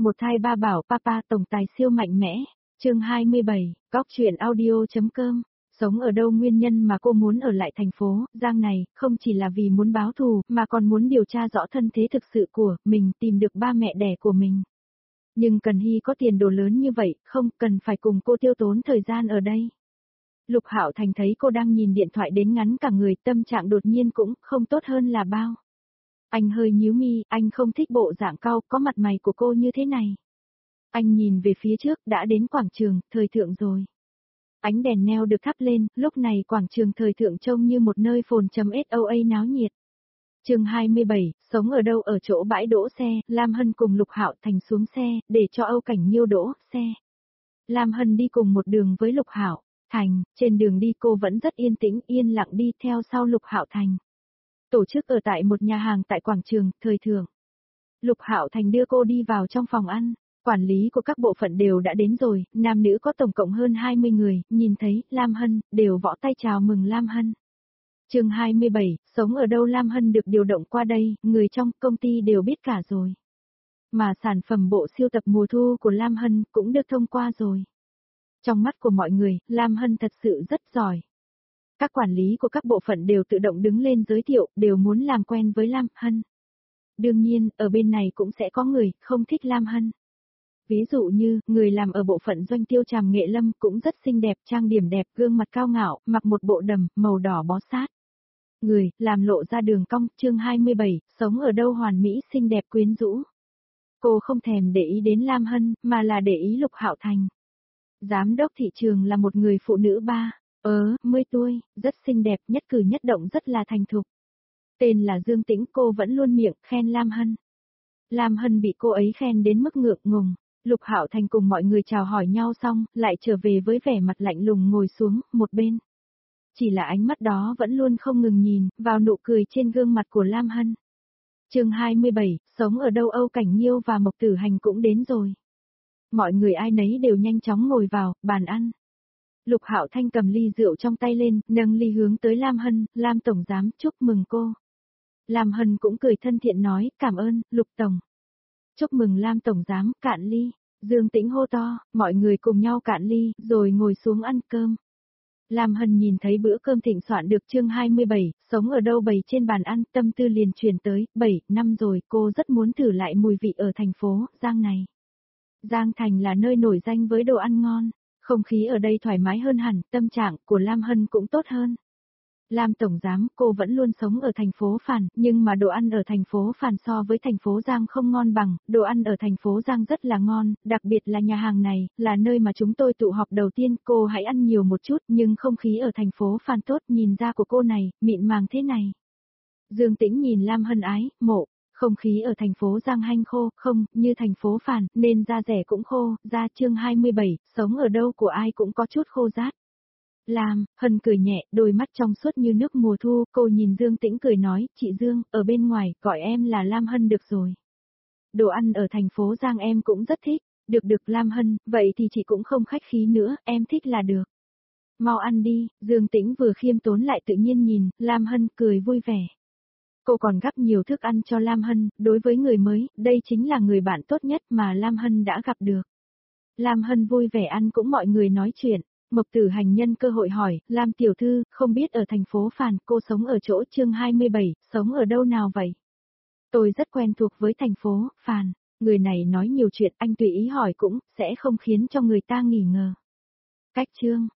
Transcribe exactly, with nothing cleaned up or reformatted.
Một thai ba bảo papa tổng tài siêu mạnh mẽ, chương hai mươi bảy, góc chuyện audio.com. Sống ở đâu nguyên nhân mà cô muốn ở lại thành phố Giang này, không chỉ là vì muốn báo thù, mà còn muốn điều tra rõ thân thế thực sự của mình, tìm được ba mẹ đẻ của mình. Nhưng Cần Hy có tiền đồ lớn như vậy, không cần phải cùng cô tiêu tốn thời gian ở đây. Lục Hạo Thành thấy cô đang nhìn điện thoại đến ngắn cả người, tâm trạng đột nhiên cũng không tốt hơn là bao. Anh hơi nhíu mi, anh không thích bộ dạng cau có mặt mày của cô như thế này. Anh nhìn về phía trước, đã đến quảng trường, thời thượng rồi. Ánh đèn neo được thắp lên, lúc này quảng trường thời thượng trông như một nơi phồn chấm soa náo nhiệt. Chương hai mươi bảy, sống ở đâu? Ở chỗ bãi đỗ xe, Lam Hân cùng Lục Hạo Thành xuống xe, để cho Âu Cảnh Nhiêu đỗ xe. Lam Hân đi cùng một đường với Lục Hạo Thành, trên đường đi cô vẫn rất yên tĩnh, yên lặng đi theo sau Lục Hạo Thành. Tổ chức ở tại một nhà hàng tại quảng trường thời thượng. Lục Hạo Thành đưa cô đi vào trong phòng ăn. Quản lý của các bộ phận đều đã đến rồi, nam nữ có tổng cộng hơn hai mươi người, nhìn thấy Lam Hân, đều võ tay chào mừng Lam Hân. Chương hai mươi bảy, sống ở đâu? Lam Hân được điều động qua đây, người trong công ty đều biết cả rồi. Mà sản phẩm bộ siêu tập mùa thu của Lam Hân cũng được thông qua rồi. Trong mắt của mọi người, Lam Hân thật sự rất giỏi. Các quản lý của các bộ phận đều tự động đứng lên giới thiệu, đều muốn làm quen với Lam Hân. Đương nhiên, ở bên này cũng sẽ có người không thích Lam Hân. Ví dụ như, người làm ở bộ phận doanh tiêu Tràm Nghệ Lâm cũng rất xinh đẹp, trang điểm đẹp, gương mặt cao ngạo, mặc một bộ đầm, màu đỏ bó sát. Người, làm lộ ra đường cong, chương hai mươi bảy, sống ở đâu? Hoàn mỹ xinh đẹp quyến rũ. Cô không thèm để ý đến Lam Hân, mà là để ý Lục Hạo Thành. Giám đốc thị trường là một người phụ nữ ba, ớ, mươi tuổi, rất xinh đẹp, nhất cử nhất động rất là thành thục. Tên là Dương Tĩnh, cô vẫn luôn miệng khen Lam Hân. Lam Hân bị cô ấy khen đến mức ngượng ngùng. Lục Hạo Thành cùng mọi người chào hỏi nhau xong, lại trở về với vẻ mặt lạnh lùng ngồi xuống, một bên. Chỉ là ánh mắt đó vẫn luôn không ngừng nhìn, vào nụ cười trên gương mặt của Lam Hân. Chương hai mươi bảy, sống ở đâu? Âu Cảnh Nhiêu và Mộc Tử Hành cũng đến rồi. Mọi người ai nấy đều nhanh chóng ngồi vào, bàn ăn. Lục Hạo Thanh cầm ly rượu trong tay lên, nâng ly hướng tới Lam Hân, Lam Tổng Giám, chúc mừng cô. Lam Hân cũng cười thân thiện nói, cảm ơn, Lục Tổng. Chúc mừng Lam Tổng Giám, cạn ly. Dương Tĩnh hô to, mọi người cùng nhau cạn ly, rồi ngồi xuống ăn cơm. Lam Hân nhìn thấy bữa cơm thịnh soạn được. Chương hai mươi bảy, sống ở đâu? Bày trên bàn ăn, tâm tư liền truyền tới, bảy năm rồi, cô rất muốn thử lại mùi vị ở thành phố Giang này. Giang Thành là nơi nổi danh với đồ ăn ngon, không khí ở đây thoải mái hơn hẳn, tâm trạng của Lam Hân cũng tốt hơn. Lam Tổng Giám, cô vẫn luôn sống ở thành phố Phàn, nhưng mà đồ ăn ở thành phố Phàn so với thành phố Giang không ngon bằng, đồ ăn ở thành phố Giang rất là ngon, đặc biệt là nhà hàng này, là nơi mà chúng tôi tụ họp đầu tiên, cô hãy ăn nhiều một chút, nhưng không khí ở thành phố Phàn tốt, nhìn da của cô này, mịn màng thế này. Dương Tĩnh nhìn Lam Hân ái, mộ, không khí ở thành phố Giang hanh khô, không, như thành phố Phàn, nên da rẻ cũng khô, da. Chương hai mươi bảy, sống ở đâu của ai cũng có chút khô rát. Lam Hân cười nhẹ, đôi mắt trong suốt như nước mùa thu, cô nhìn Dương Tĩnh cười nói, chị Dương, ở bên ngoài, gọi em là Lam Hân được rồi. Đồ ăn ở thành phố Giang em cũng rất thích, được được Lam Hân, vậy thì chị cũng không khách khí nữa, em thích là được. Mau ăn đi, Dương Tĩnh vừa khiêm tốn lại tự nhiên nhìn, Lam Hân cười vui vẻ. Cô còn gắp nhiều thức ăn cho Lam Hân, đối với người mới, đây chính là người bạn tốt nhất mà Lam Hân đã gặp được. Lam Hân vui vẻ ăn cũng mọi người nói chuyện. Mộc Tử Hành nhân cơ hội hỏi, Lam tiểu thư, không biết ở thành phố Phàn, cô sống ở chỗ? Chương hai mươi bảy, sống ở đâu nào vậy? Tôi rất quen thuộc với thành phố Phàn, người này nói nhiều chuyện, anh tùy ý hỏi cũng sẽ không khiến cho người ta nghi ngờ. Cách chương